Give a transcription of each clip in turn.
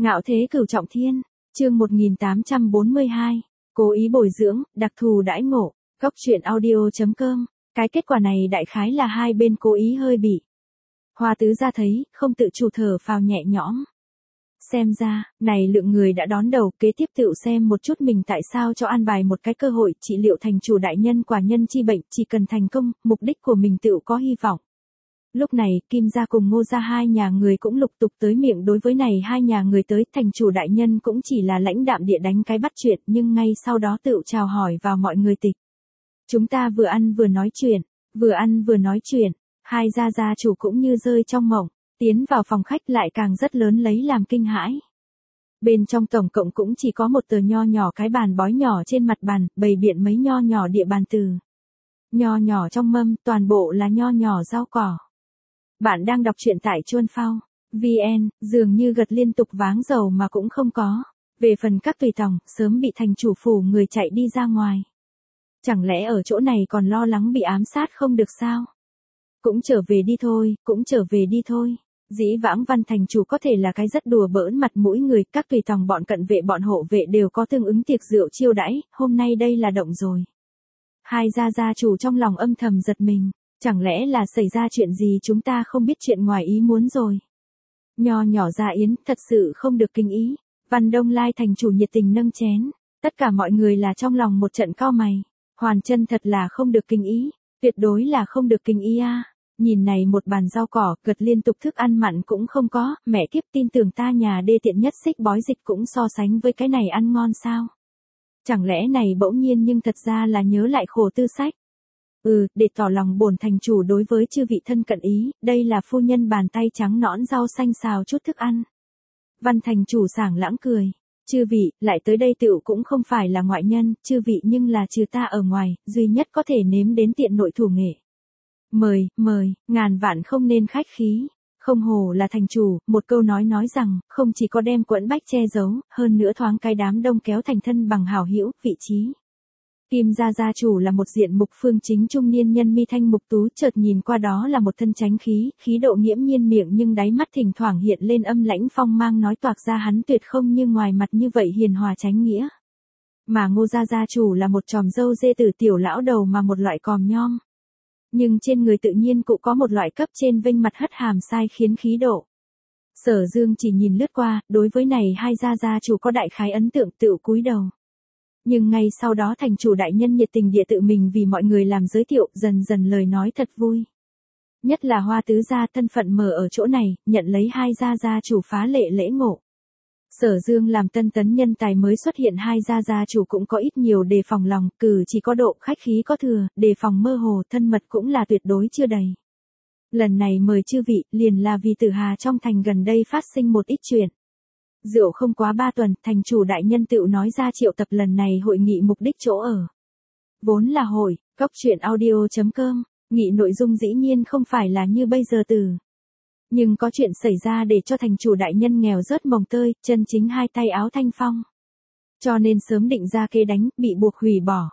Ngạo thế cửu trọng thiên, chương 1842, cố ý bồi dưỡng, đặc thù đãi ngộ, góc truyện audio.com, cái kết quả này đại khái là hai bên cố ý hơi bị. Hoa tứ gia thấy, không tự chủ thở phào nhẹ nhõm. Xem ra, này lượng người đã đón đầu, kế tiếp tự xem một chút mình tại sao cho an bài một cái cơ hội trị liệu thành chủ đại nhân quả nhân chi bệnh, chỉ cần thành công, mục đích của mình tự có hy vọng. Lúc này, Kim gia cùng Ngô gia hai nhà người cũng lục tục tới miệng đối với này hai nhà người tới, thành chủ đại nhân cũng chỉ là lãnh đạm địa đánh cái bắt chuyện, nhưng ngay sau đó tự chào hỏi vào mọi người tịch. Chúng ta vừa ăn vừa nói chuyện, hai gia chủ cũng như rơi trong mộng, tiến vào phòng khách lại càng rất lớn lấy làm kinh hãi. Bên trong tổng cộng cũng chỉ có một tờ nho nhỏ cái bàn bói nhỏ trên mặt bàn, bày biện mấy nho nhỏ địa bàn từ. Nho nhỏ trong mâm, toàn bộ là nho nhỏ rau cỏ. Bạn đang đọc truyện tại Chuân Phao VN, dường như gật liên tục váng dầu mà cũng không có. Về phần các tùy tòng, sớm bị thành chủ phủ người chạy đi ra ngoài. Chẳng lẽ ở chỗ này còn lo lắng bị ám sát không được sao? Cũng trở về đi thôi. Dĩ vãng Văn thành chủ có thể là cái rất đùa bỡn mặt mũi người, các tùy tòng bọn cận vệ bọn hộ vệ đều có tương ứng tiệc rượu chiêu đãi, hôm nay đây là động rồi. Hai gia chủ trong lòng âm thầm giật mình. Chẳng lẽ là xảy ra chuyện gì chúng ta không biết, chuyện ngoài ý muốn rồi. Nho nhỏ gia yến, thật sự không được kinh ý. Văn Đông Lai thành chủ nhiệt tình nâng chén. Tất cả mọi người là trong lòng một trận cau mày. Hoàn chân thật là không được kinh ý. Tuyệt đối là không được kinh ý a. Nhìn này một bàn rau cỏ, gật liên tục thức ăn mặn cũng không có. Mẹ kiếp, tin tưởng ta nhà đê tiện nhất xích bói dịch cũng so sánh với cái này ăn ngon sao. Chẳng lẽ này bỗng nhiên nhưng thật ra là nhớ lại khổ tư sách. Để tỏ lòng bổn thành chủ đối với chư vị thân cận ý, đây là phu nhân bàn tay trắng nõn rau xanh xào chút thức ăn. Văn thành chủ sảng lãng cười. Chư vị, lại tới đây tựu cũng không phải là ngoại nhân, chư vị nhưng là trừ ta ở ngoài, duy nhất có thể nếm đến tiện nội thủ nghệ. Mời, ngàn vạn không nên khách khí. Không hổ là thành chủ, một câu nói rằng, không chỉ có đem quẫn bách che giấu, hơn nữa thoáng cái đám đông kéo thành thân bằng hảo hữu, vị trí. Kim gia chủ là một diện mục phương chính trung niên nhân mi thanh mục tú, chợt nhìn qua đó là một thân chánh khí độ nghiễm nhiên miệng nhưng đáy mắt thỉnh thoảng hiện lên âm lãnh phong mang nói toạc ra hắn tuyệt không như ngoài mặt như vậy hiền hòa chánh nghĩa. Mà Ngô gia chủ là một tròm râu dê tử tiểu lão đầu mà một loại còm nhom. Nhưng trên người tự nhiên cũng có một loại cấp trên vênh mặt hất hàm sai khiến khí độ. Sở Dương chỉ nhìn lướt qua, đối với này hai gia chủ có đại khái ấn tượng tự cúi đầu. Nhưng ngay sau đó thành chủ đại nhân nhiệt tình địa tự mình vì mọi người làm giới thiệu, dần dần lời nói thật vui. Nhất là Hoa tứ gia thân phận mở ở chỗ này, nhận lấy hai gia chủ phá lệ lễ ngộ. Sở Dương làm tân tấn nhân tài mới xuất hiện, hai gia chủ cũng có ít nhiều đề phòng lòng, cử chỉ có độ, khách khí có thừa, đề phòng mơ hồ, thân mật cũng là tuyệt đối chưa đầy. Lần này mời chư vị, liền là vì Tử Hà trong thành gần đây phát sinh một ít chuyện. Rượu không quá 3 tuần, thành chủ đại nhân tự nói ra triệu tập lần này hội nghị mục đích chỗ ở. Vốn là hội, góc truyện audio.com, nghị nội dung dĩ nhiên không phải là như bây giờ từ. Nhưng có chuyện xảy ra để cho thành chủ đại nhân nghèo rớt mồng tơi, chân chính hai tay áo thanh phong. Cho nên sớm định ra kế đánh, bị buộc hủy bỏ.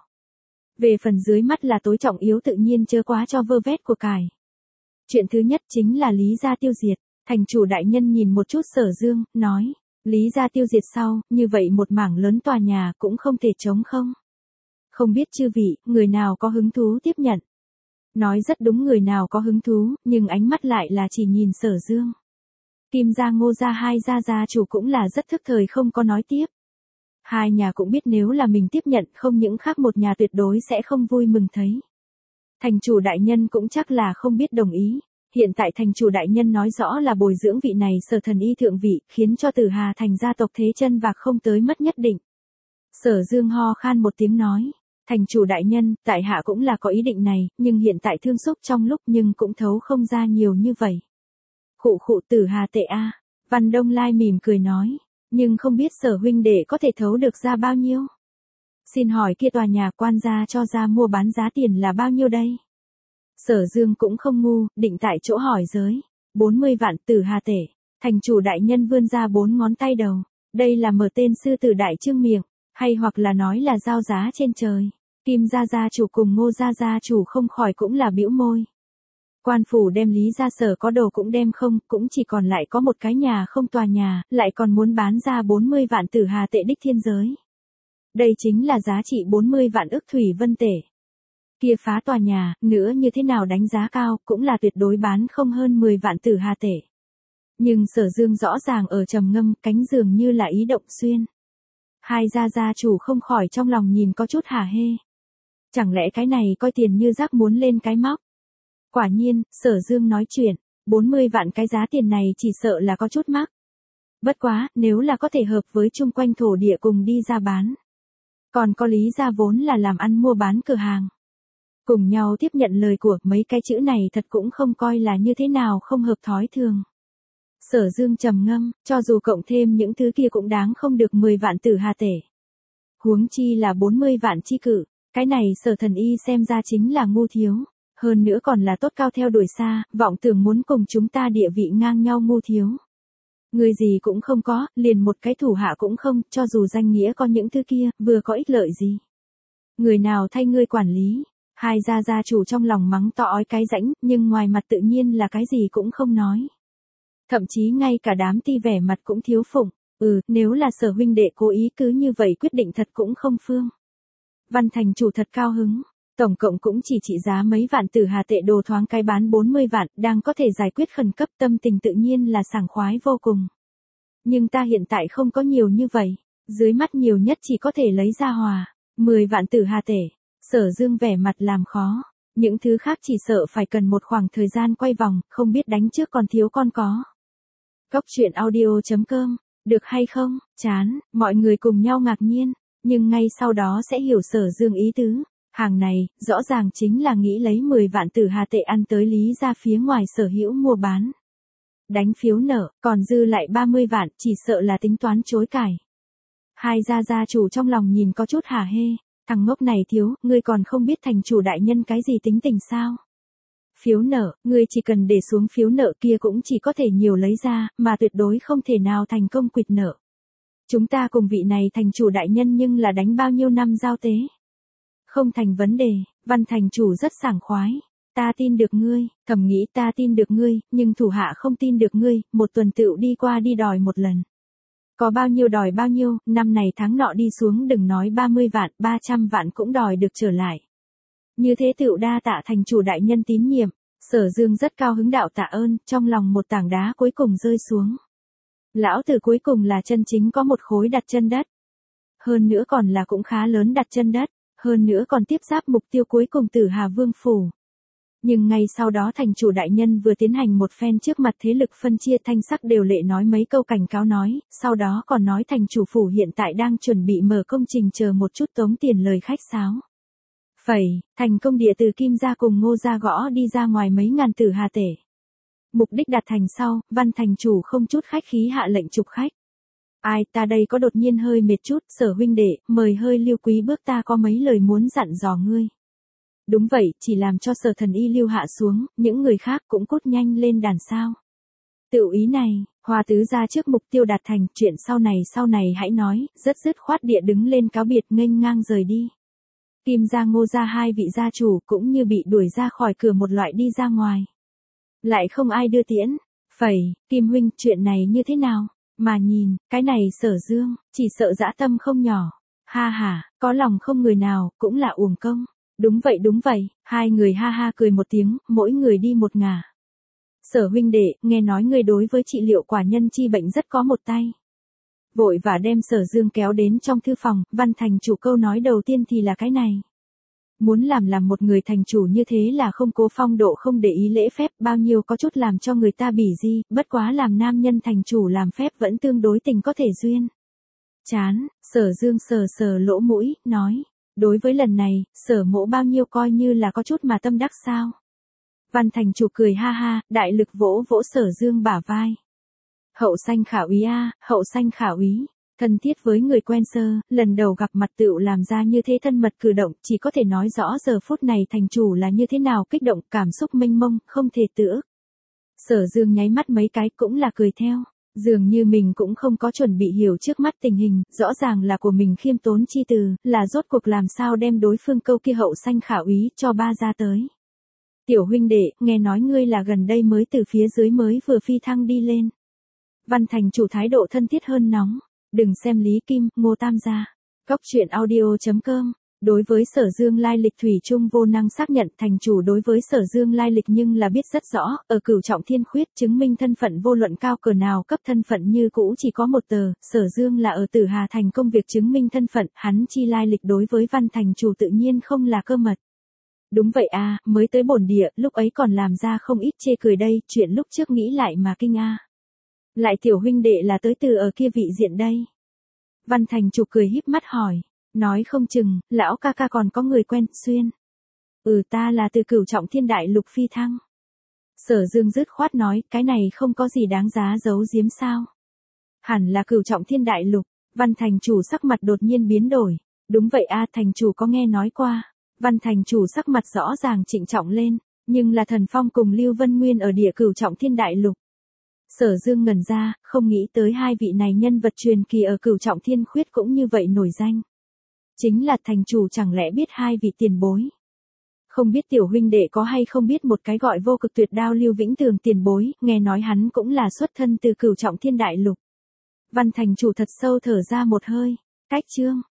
Về phần dưới mắt là tối trọng yếu tự nhiên chớ quá cho vơ vét của cải. Chuyện thứ nhất chính là Lý gia tiêu diệt, thành chủ đại nhân nhìn một chút Sở Dương, nói. Lý gia tiêu diệt sau, như vậy một mảng lớn tòa nhà cũng không thể trống không. Không biết chư vị, người nào có hứng thú tiếp nhận. Nói rất đúng, người nào có hứng thú, nhưng ánh mắt lại là chỉ nhìn Sở Dương. Kim gia Ngô gia hai gia chủ cũng là rất thức thời không có nói tiếp. Hai nhà cũng biết nếu là mình tiếp nhận không những khác một nhà tuyệt đối sẽ không vui mừng thấy. Thành chủ đại nhân cũng chắc là không biết đồng ý. Hiện tại thành chủ đại nhân nói rõ là bồi dưỡng vị này Sở thần y thượng vị, khiến cho Tử Hà thành gia tộc thế chân vạc không tới mất nhất định. Sở Dương ho khan một tiếng nói, thành chủ đại nhân, tại hạ cũng là có ý định này, nhưng hiện tại thương xúc trong lúc nhưng cũng thấu không ra nhiều như vậy. Khụ Tử Hà tệ a. Văn Đông Lai mỉm cười nói, nhưng không biết Sở huynh đệ có thể thấu được ra bao nhiêu. Xin hỏi kia tòa nhà quan gia cho ra mua bán giá tiền là bao nhiêu đây? Sở Dương cũng không ngu, định tại chỗ hỏi giới. 40 vạn Tử Hà tể. Thành chủ đại nhân vươn ra 4 ngón tay đầu. Đây là mở tên sư tử đại trương miệng, hay hoặc là nói là giao giá trên trời. Kim gia chủ cùng Ngô gia chủ không khỏi cũng là bĩu môi. Quan phủ đem Lý ra sở có đồ cũng đem không, cũng chỉ còn lại có một cái nhà không tòa nhà, lại còn muốn bán ra 40 vạn tử hà tệ đích thiên giới. Đây chính là giá trị 40 vạn ức thủy vân tệ. Kia phá tòa nhà, nữa như thế nào đánh giá cao, cũng là tuyệt đối bán không hơn 10 vạn tử hà tệ. Nhưng Sở Dương rõ ràng ở trầm ngâm, cánh dường như là ý động xuyên. Hai gia chủ không khỏi trong lòng nhìn có chút hả hê. Chẳng lẽ cái này coi tiền như rác muốn lên cái móc? Quả nhiên, Sở Dương nói chuyện, 40 vạn cái giá tiền này chỉ sợ là có chút mắc. Bất quá, nếu là có thể hợp với chung quanh thổ địa cùng đi ra bán. Còn có Lý ra vốn là làm ăn mua bán cửa hàng. Cùng nhau tiếp nhận lời của mấy cái chữ này thật cũng không coi là như thế nào không hợp thói thường. Sở Dương trầm ngâm, cho dù cộng thêm những thứ kia cũng đáng không được 10 vạn tử hà tệ. Huống chi là 40 vạn chi cự, cái này Sở Thần Y xem ra chính là ngu thiếu. Hơn nữa còn là tốt cao theo đuổi xa, vọng tưởng muốn cùng chúng ta địa vị ngang nhau ngu thiếu. Người gì cũng không có, liền một cái thủ hạ cũng không, cho dù danh nghĩa có những thứ kia, vừa có ích lợi gì. Người nào thay ngươi quản lý, hai gia chủ trong lòng mắng to ói cái rãnh, nhưng ngoài mặt tự nhiên là cái gì cũng không nói. Thậm chí ngay cả đám ti vẻ mặt cũng thiếu phụng, nếu là Sở huynh đệ cố ý cứ như vậy quyết định thật cũng không phương. Văn thành chủ thật cao hứng. Tổng cộng cũng chỉ trị giá mấy vạn tử hà tệ đồ thoáng cái bán 40 vạn, đang có thể giải quyết khẩn cấp, tâm tình tự nhiên là sảng khoái vô cùng. Nhưng ta hiện tại không có nhiều như vậy, dưới mắt nhiều nhất chỉ có thể lấy ra hòa, 10 vạn tử hà tệ. Sở Dương vẻ mặt làm khó, những thứ khác chỉ sợ phải cần một khoảng thời gian quay vòng, không biết đánh trước còn thiếu con có. Cốc truyện audio.com, được hay không, chán, mọi người cùng nhau ngạc nhiên, nhưng ngay sau đó sẽ hiểu Sở Dương ý tứ. Hàng này, rõ ràng chính là nghĩ lấy 10 vạn tử hà tệ ăn tới Lý ra phía ngoài sở hữu mua bán. Đánh phiếu nợ, còn dư lại 30 vạn, chỉ sợ là tính toán chối cải. Hai gia chủ trong lòng nhìn có chút hả hê, thằng ngốc này thiếu, ngươi còn không biết thành chủ đại nhân cái gì tính tình sao? Phiếu nợ, ngươi chỉ cần để xuống phiếu nợ kia cũng chỉ có thể nhiều lấy ra, mà tuyệt đối không thể nào thành công quỵt nợ. Chúng ta cùng vị này thành chủ đại nhân nhưng là đánh bao nhiêu năm giao tế? Không thành vấn đề, Văn thành chủ rất sảng khoái. Ta tin được ngươi, thầm nghĩ ta tin được ngươi, nhưng thủ hạ không tin được ngươi, một tuần tựu đi qua đi đòi một lần. Có bao nhiêu đòi bao nhiêu, năm này tháng nọ đi xuống đừng nói 30 vạn, 300 vạn cũng đòi được trở lại. Như thế tựu đa tạ thành chủ đại nhân tín nhiệm, Sở Dương rất cao hứng đạo tạ ơn, trong lòng một tảng đá cuối cùng rơi xuống. Lão tử cuối cùng là chân chính có một khối đặt chân đất. Hơn nữa còn là cũng khá lớn đặt chân đất. Hơn nữa còn tiếp giáp mục tiêu cuối cùng Tử Hà Vương phủ. Nhưng ngay sau đó thành chủ đại nhân vừa tiến hành một phen trước mặt thế lực phân chia thanh sắc đều lệ nói mấy câu cảnh cáo nói, sau đó còn nói thành chủ phủ hiện tại đang chuẩn bị mở công trình chờ một chút tống tiền lời khách sáo. Phẩy, thành công địa từ Kim gia cùng Ngô gia gõ đi ra ngoài mấy ngàn tử hà tể. Mục đích đạt thành sau, Văn thành chủ không chút khách khí hạ lệnh trục khách. Ai ta đây có đột nhiên hơi mệt chút, Sở huynh đệ, mời hơi Lưu quý bước ta có mấy lời muốn dặn dò ngươi. Đúng vậy, chỉ làm cho Sở Thần Y lưu hạ xuống, những người khác cũng cút nhanh lên đàn sao. Tự ý này, Hoa tứ ra trước mục tiêu đạt thành, chuyện sau này hãy nói, rất dứt khoát địa đứng lên cáo biệt nghênh ngang rời đi. Kim gia Ngô gia hai vị gia chủ cũng như bị đuổi ra khỏi cửa một loại đi ra ngoài. Lại không ai đưa tiễn. Phẩy, Kim huynh, chuyện này như thế nào? Mà nhìn, cái này Sở Dương, chỉ sợ dã tâm không nhỏ. Ha ha, có lòng không người nào, cũng là uổng công. Đúng vậy, hai người ha ha cười một tiếng, mỗi người đi một ngả. Sở huynh đệ, nghe nói ngươi đối với trị liệu quả nhân chi bệnh rất có một tay. Vội và đem Sở Dương kéo đến trong thư phòng, Văn thành chủ câu nói đầu tiên thì là cái này. Muốn làm một người thành chủ như thế là không cố phong độ, không để ý lễ phép, bao nhiêu có chút làm cho người ta bỉ di, bất quá làm nam nhân thành chủ làm phép vẫn tương đối tình có thể duyên. Chán, Sở Dương sờ lỗ mũi, nói, đối với lần này, Sở mỗ bao nhiêu coi như là có chút mà tâm đắc sao. Văn thành chủ cười ha ha, đại lực vỗ Sở Dương bả vai. Hậu sanh khả úy a, hậu sanh khả úy. Thân thiết với người quen sơ, lần đầu gặp mặt tựu làm ra như thế thân mật cử động, chỉ có thể nói rõ giờ phút này thành chủ là như thế nào kích động, cảm xúc mênh mông, không thể tự ức. Sở Dương nháy mắt mấy cái cũng là cười theo, dường như mình cũng không có chuẩn bị hiểu trước mắt tình hình, rõ ràng là của mình khiêm tốn chi từ, là rốt cuộc làm sao đem đối phương câu kia hậu sanh khả úy cho ba ra tới. Tiểu huynh đệ, nghe nói ngươi là gần đây mới từ phía dưới mới vừa phi thăng đi lên. Văn thành chủ thái độ thân thiết hơn nóng. Đừng xem Lý Kim, Ngô Tam gia. Cóc truyện audio.com. Đối với Sở Dương lai lịch thủy chung vô năng xác nhận, thành chủ đối với Sở Dương lai lịch nhưng là biết rất rõ, ở Cửu Trọng Thiên Khuyết chứng minh thân phận vô luận cao cỡ nào cấp thân phận như cũ chỉ có một tờ, Sở Dương là ở Tử Hà Thành công việc chứng minh thân phận, hắn chi lai lịch đối với Văn thành chủ tự nhiên không là cơ mật. Đúng vậy a, mới tới bổn địa, lúc ấy còn làm ra không ít chê cười đây, chuyện lúc trước nghĩ lại mà kinh a. Lại tiểu huynh đệ là tới từ ở kia vị diện đây. Văn thành chủ cười híp mắt hỏi. Nói không chừng, lão ca ca còn có người quen, xuyên. Ta là từ Cửu Trọng Thiên Đại Lục phi thăng. Sở Dương dứt khoát nói, cái này không có gì đáng giá giấu giếm sao. Hẳn là Cửu Trọng Thiên Đại Lục. Văn thành chủ sắc mặt đột nhiên biến đổi. Đúng vậy a, thành chủ có nghe nói qua. Văn thành chủ sắc mặt rõ ràng trịnh trọng lên, nhưng là Thần Phong cùng Lưu Vân Nguyên ở địa Cửu Trọng Thiên Đại Lục. Sở Dương ngẩn ra, không nghĩ tới hai vị này nhân vật truyền kỳ ở Cửu Trọng Thiên Khuyết cũng như vậy nổi danh. Chính là thành chủ chẳng lẽ biết hai vị tiền bối. Không biết tiểu huynh đệ có hay không biết một cái gọi vô cực tuyệt đao Lưu Vĩnh Tường tiền bối, nghe nói hắn cũng là xuất thân từ Cửu Trọng Thiên Đại Lục. Văn thành chủ thật sâu thở ra một hơi, cách chương.